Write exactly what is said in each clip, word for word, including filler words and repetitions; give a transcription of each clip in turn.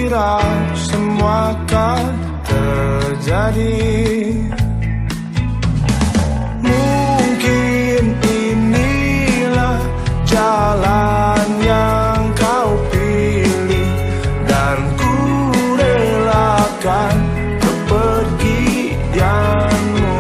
kira semua akan terjadi. Mungkin inilah jalan yang kau pilih, dan ku relakan kepergianmu.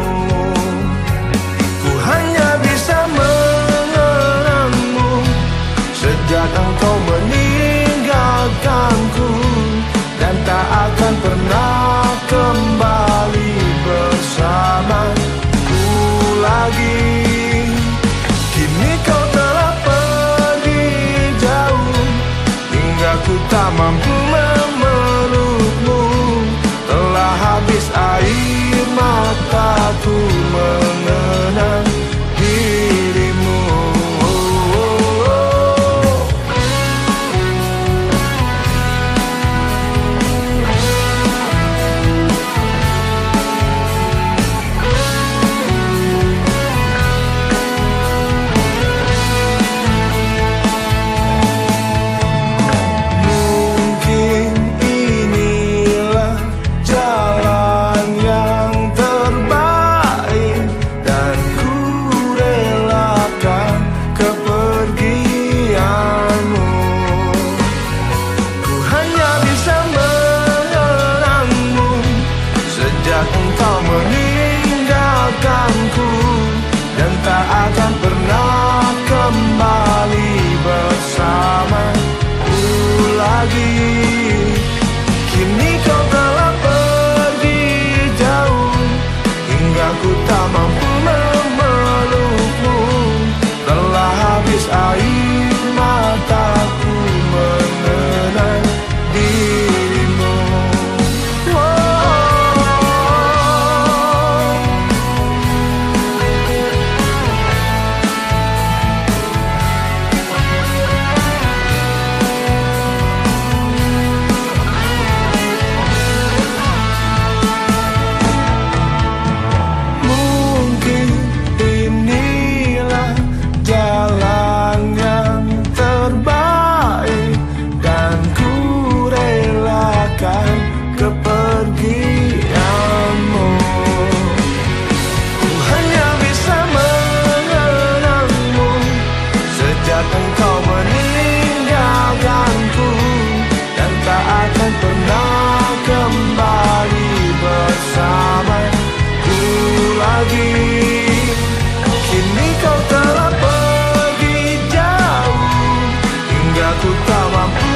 Ku hanya bisa mengenangmu sejak engkau meninggalkanku, dan tak akan pernah kembali bersamaku lagi. Kini kau telah pergi jauh, hingga ku tak mampu memelukmu. Telah habis air mataku mengenang dirimu. Engkau meninggalkanku, dan tak akan pernah kembali bersamaku lagi. Kini kau telah pergi jauh, hingga ku tak mampu memelukmu. Telah habis air mataku mengenang dirimu. Kepergianmu, ku hanya bisa mengenangmu sejak engkau meninggalkanku, dan tak akan pernah kembali bersamaku lagi. Kini kau telah pergi jauh, hingga ku tak mampu